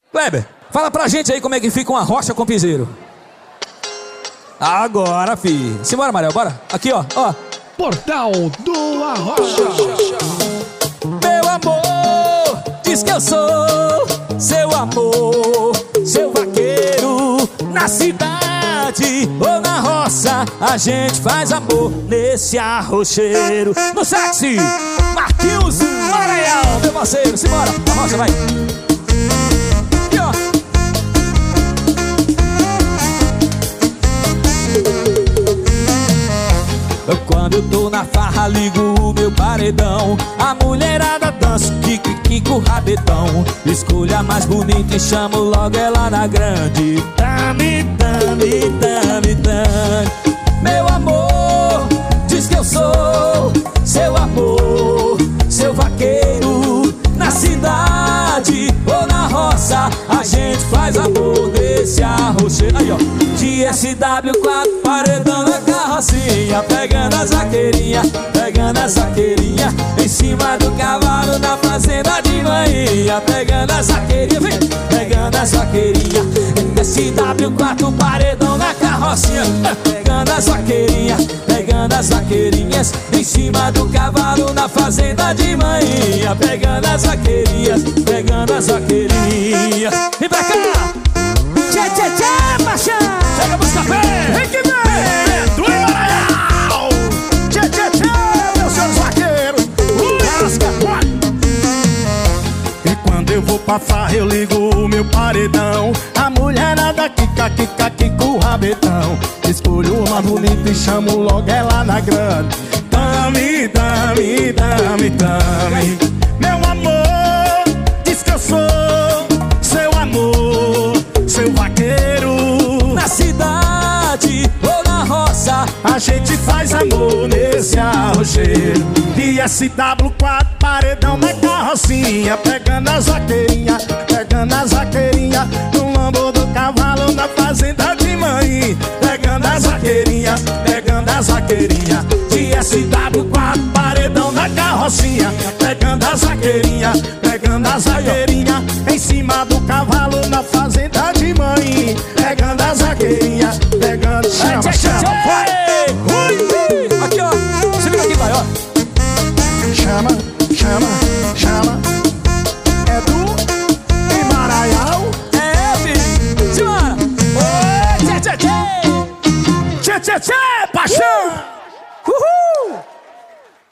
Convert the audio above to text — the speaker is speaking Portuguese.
Kleber, fala pra gente aí como é que fica uma rocha com piseiro. Agora, fi. Simbora, Mariel, bora. Aqui, ó. Portal do Arrocha. Meu amor, diz que eu sou seu amor, seu vaqueiro. Na cidade ou na roça, a gente faz amor nesse arrocheiro. No sexy, Marquinhos Maranhão, meu parceiro. Simbora, a rocha vai. Aqui, ó. Quando eu tô na farra, ligo o meu paredão. A mulherada dança, kiki com o rabetão. Escolho a mais bonita e chamo logo ela na grande. Tami, tami, tami, tami. Meu amor, diz que eu sou seu amor, seu vaqueiro. Na cidade ou na roça, a gente faz amor nesse arrocheiro. Aí, ó. De SW4, paredão na carrocinha, pegando as vaqueirinhas, pegando as vaqueirinhas. Em cima do cavalo na fazenda de manhã, pegando as vaqueirinhas, vem, pegando as vaqueirinhas. SW4, paredão na carrocinha, pegando as vaqueirinhas, pegando as vaqueirinhas. Em cima do cavalo na fazenda de manhã, pegando as vaqueirinhas, pegando as vaqueirinhas. Vem pra cá! Tchê, tchê, tchê, paixão! Chega a música, vem que vem! Do Maranhão! Tchê, tchê, tchê, meus senhores vaqueiros. E quando eu vou pra farra, eu ligo o meu paredão. A mulherada quica, quica, quica o rabetão. Escolho uma bonita e chamo logo ela na grande. Tami, tami, tami, tami. Meu amor, diz que eu sou seu amor, seu vaqueiro. Na cidade ou na roça, a gente faz amor nesse arrocheiro. De SW4, paredão na carrocinha, pegando as vaqueirinhas, pegando as vaqueirinhas. No lombo do cavalo na fazenda de mãe, pegando as vaqueirinhas, pegando as vaqueirinhas. De SW4, paredão na carrocinha, pegando as vaqueirinhas, pegando as vaqueirinhas. Em cima do cavalo na fazenda de mãe, pegando as vaqueirinhas, pegando. Chama, chama, vai! Aqui, ó. Se liga aqui, vai, ó. Chama.